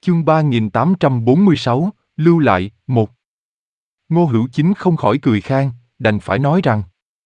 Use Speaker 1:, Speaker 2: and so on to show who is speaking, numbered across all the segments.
Speaker 1: Chương 3846, lưu lại, 1. Ngô Hữu Chính không khỏi cười khan, đành phải nói rằng: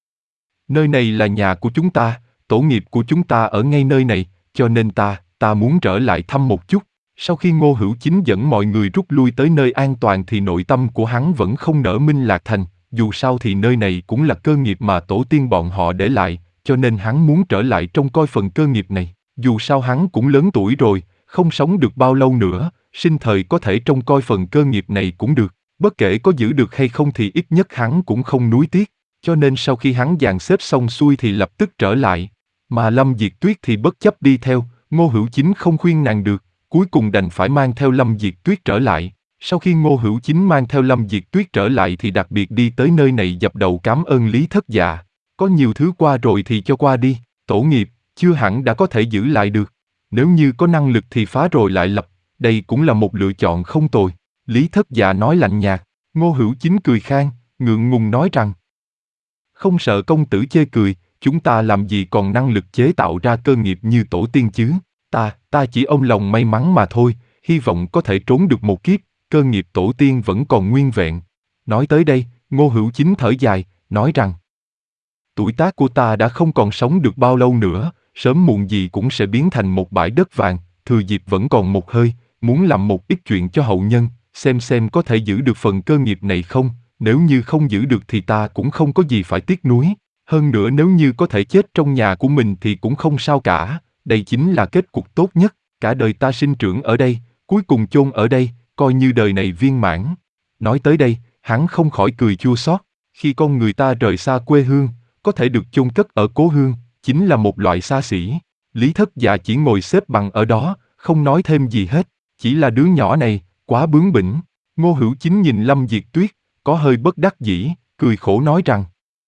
Speaker 1: nơi này là nhà của chúng ta, tổ nghiệp của chúng ta ở ngay nơi này, cho nên ta muốn trở lại thăm một chút. Sau khi Ngô Hữu Chính dẫn mọi người rút lui tới nơi an toàn thì nội tâm của hắn vẫn không nỡ Minh Lạc Thành, dù sao thì nơi này cũng là cơ nghiệp mà tổ tiên bọn họ để lại, cho nên hắn muốn trở lại trông coi phần cơ nghiệp này. Dù sao hắn cũng lớn tuổi rồi, không sống được bao lâu nữa, sinh thời có thể trông coi phần cơ nghiệp này cũng được, bất kể có giữ được hay không thì ít nhất hắn cũng không nuối tiếc. Cho nên sau khi hắn dàn xếp xong xuôi thì lập tức trở lại, mà Lâm Diệt Tuyết thì bất chấp đi theo, Ngô Hữu Chính không khuyên nàng được, cuối cùng đành phải mang theo Lâm Diệt Tuyết trở lại. Sau khi Ngô Hữu Chính mang theo Lâm Diệt Tuyết trở lại thì đặc biệt đi tới nơi này dập đầu cảm ơn Lý Thất Dạ. Có nhiều thứ qua rồi thì cho qua đi, tổ nghiệp, chưa hẳn đã có thể giữ lại được. Nếu như có năng lực thì phá rồi lại lập, đây cũng là một lựa chọn không tồi. Lý Thất Dạ nói lạnh nhạt, Ngô Hữu Chính cười khan, ngượng ngùng nói rằng: không sợ công tử chê cười, chúng ta làm gì còn năng lực chế tạo ra cơ nghiệp như tổ tiên chứ, ta chỉ ôm lòng may mắn mà thôi, hy vọng có thể trốn được một kiếp, cơ nghiệp tổ tiên vẫn còn nguyên vẹn. Nói tới đây, Ngô Hữu Chính thở dài, nói rằng: tuổi tác của ta đã không còn sống được bao lâu nữa, sớm muộn gì cũng sẽ biến thành một bãi đất vàng, thừa dịp vẫn còn một hơi, muốn làm một ít chuyện cho hậu nhân, xem có thể giữ được phần cơ nghiệp này không. Nếu như không giữ được thì ta cũng không có gì phải tiếc nuối. Hơn nữa nếu như có thể chết trong nhà của mình thì cũng không sao cả. Đây chính là kết cục tốt nhất. Cả đời ta sinh trưởng ở đây, cuối cùng chôn ở đây, coi như đời này viên mãn. Nói tới đây, hắn không khỏi cười chua xót. Khi con người ta rời xa quê hương, có thể được chôn cất ở cố hương, chính là một loại xa xỉ. Lý Thất Dạ chỉ ngồi xếp bằng ở đó, không nói thêm gì hết. Chỉ là đứa nhỏ này, quá bướng bỉnh. Ngô Hữu Chính nhìn Lâm Diệt Tuyết, có hơi bất đắc dĩ, cười khổ nói rằng: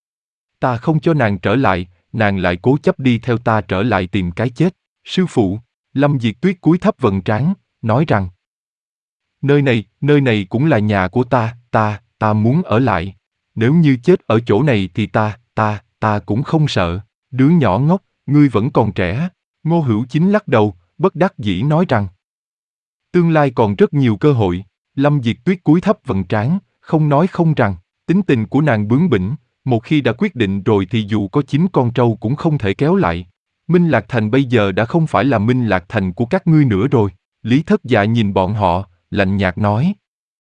Speaker 1: ta không cho nàng trở lại, nàng lại cố chấp đi theo ta trở lại tìm cái chết. Sư phụ, Lâm Diệt Tuyết cúi thấp vầng trán, nói rằng: nơi này cũng là nhà của ta muốn ở lại. Nếu như chết ở chỗ này thì ta cũng không sợ. Đứa nhỏ ngốc, ngươi vẫn còn trẻ. Ngô Hữu Chính lắc đầu, bất đắc dĩ nói rằng: tương lai còn rất nhiều cơ hội. Lâm Diệt Tuyết cúi thấp vầng trán, không nói không rằng, tính tình của nàng bướng bỉnh, một khi đã quyết định rồi thì dù có 9 con trâu cũng không thể kéo lại. Minh Lạc Thành bây giờ đã không phải là Minh Lạc Thành của các ngươi nữa rồi. Lý Thất Dạ nhìn bọn họ, lạnh nhạt nói: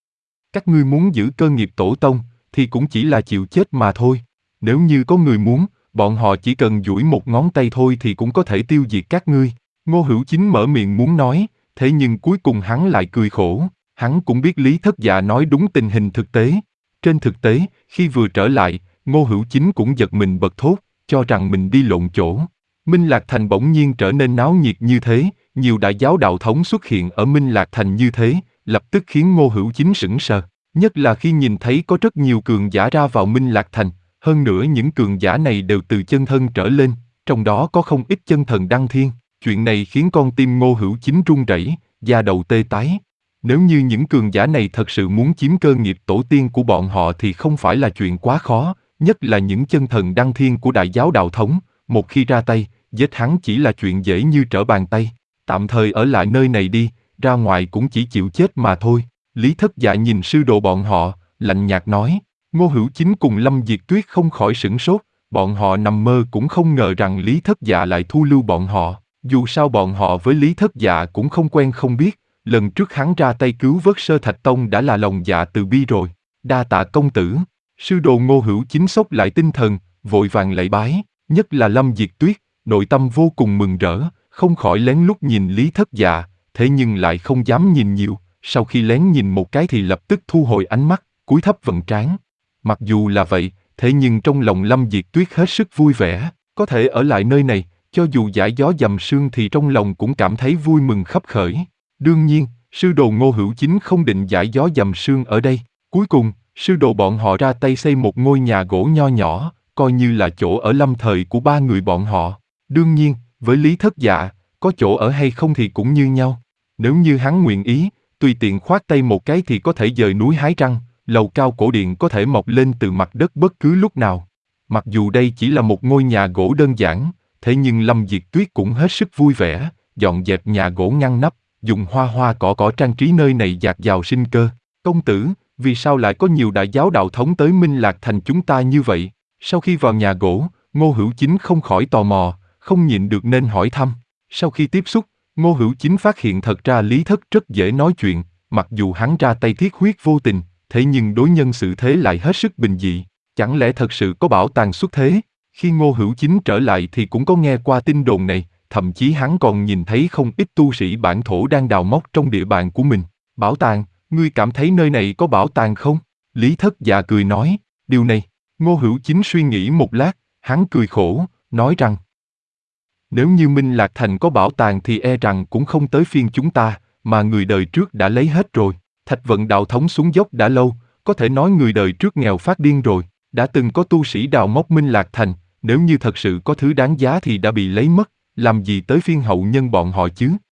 Speaker 1: các ngươi muốn giữ cơ nghiệp tổ tông, thì cũng chỉ là chịu chết mà thôi. Nếu như có người muốn, bọn họ chỉ cần duỗi một ngón tay thôi thì cũng có thể tiêu diệt các ngươi. Ngô Hữu Chính mở miệng muốn nói, thế nhưng cuối cùng hắn lại cười khổ. Hắn cũng biết Lý Thất Dạ nói đúng tình hình thực tế. Trên thực tế, khi vừa trở lại, Ngô Hữu Chính cũng giật mình bật thốt, cho rằng mình đi lộn chỗ. Minh Lạc Thành bỗng nhiên trở nên náo nhiệt như thế, nhiều đại giáo đạo thống xuất hiện ở Minh Lạc Thành như thế, lập tức khiến Ngô Hữu Chính sững sờ. Nhất là khi nhìn thấy có rất nhiều cường giả ra vào Minh Lạc Thành, hơn nữa những cường giả này đều từ chân thân trở lên, trong đó có không ít chân thần đăng thiên. Chuyện này khiến con tim Ngô Hữu Chính run rẩy, da đầu tê tái. Nếu như những cường giả này thật sự muốn chiếm cơ nghiệp tổ tiên của bọn họ thì không phải là chuyện quá khó, nhất là những chân thần đăng thiên của đại giáo đạo thống, một khi ra tay, giết hắn chỉ là chuyện dễ như trở bàn tay. Tạm thời ở lại nơi này đi, ra ngoài cũng chỉ chịu chết mà thôi. Lý Thất Dạ nhìn sư đồ bọn họ, lạnh nhạt nói. Ngô Hữu Chính cùng Lâm Diệt Tuyết không khỏi sửng sốt, bọn họ nằm mơ cũng không ngờ rằng Lý Thất Dạ lại thu lưu bọn họ. Dù sao bọn họ với Lý Thất Dạ cũng không quen không biết. Lần trước hắn ra tay cứu vớt Sơ Thạch Tông đã là lòng dạ từ bi rồi. Đa tạ công tử. Sư đồ Ngô Hữu Chính sốc lại tinh thần, vội vàng lạy bái. Nhất là Lâm Diệt Tuyết, nội tâm vô cùng mừng rỡ, không khỏi lén lút nhìn Lý Thất Dạ, thế nhưng lại không dám nhìn nhiều. Sau khi lén nhìn một cái thì lập tức thu hồi ánh mắt, cúi thấp vầng trán. Mặc dù là vậy, thế nhưng trong lòng Lâm Diệt Tuyết hết sức vui vẻ, có thể ở lại nơi này, cho dù giải gió dầm sương thì trong lòng cũng cảm thấy vui mừng khắp khởi. Đương nhiên, sư đồ Ngô Hữu Chính không định giải gió dầm sương ở đây. Cuối cùng, sư đồ bọn họ ra tay xây một ngôi nhà gỗ nho nhỏ, coi như là chỗ ở lâm thời của ba người bọn họ. Đương nhiên, với Lý Thất Dạ, có chỗ ở hay không thì cũng như nhau. Nếu như hắn nguyện ý, tùy tiện khoát tay một cái thì có thể dời núi hái trăng, lầu cao cổ điện có thể mọc lên từ mặt đất bất cứ lúc nào. Mặc dù đây chỉ là một ngôi nhà gỗ đơn giản, thế nhưng Lâm Diệt Tuyết cũng hết sức vui vẻ, dọn dẹp nhà gỗ ngăn nắp, dùng hoa hoa cỏ cỏ trang trí nơi này dạt dào sinh cơ. Công tử, vì sao lại có nhiều đại giáo đạo thống tới Minh Lạc Thành chúng ta như vậy? Sau khi vào nhà gỗ, Ngô Hữu Chính không khỏi tò mò, không nhịn được nên hỏi thăm. Sau khi tiếp xúc, Ngô Hữu Chính phát hiện thật ra Lý Thất rất dễ nói chuyện, mặc dù hắn ra tay thiết huyết vô tình, thế nhưng đối nhân xử thế lại hết sức bình dị. Chẳng lẽ thật sự có bảo tàng xuất thế? Khi Ngô Hữu Chính trở lại thì cũng có nghe qua tin đồn này, thậm chí hắn còn nhìn thấy không ít tu sĩ bản thổ đang đào móc trong địa bàn của mình. Bảo tàng, ngươi cảm thấy nơi này có bảo tàng không? Lý Thất Dạ cười nói, điều này. Ngô Hữu Chính suy nghĩ một lát, hắn cười khổ, nói rằng nếu như Minh Lạc Thành có bảo tàng thì e rằng cũng không tới phiên chúng ta, mà người đời trước đã lấy hết rồi. Thạch Vận đạo thống xuống dốc đã lâu, có thể nói người đời trước nghèo phát điên rồi. Đã từng có tu sĩ đào móc Minh Lạc Thành, nếu như thật sự có thứ đáng giá thì đã bị lấy mất, làm gì tới phiên hậu nhân bọn họ chứ?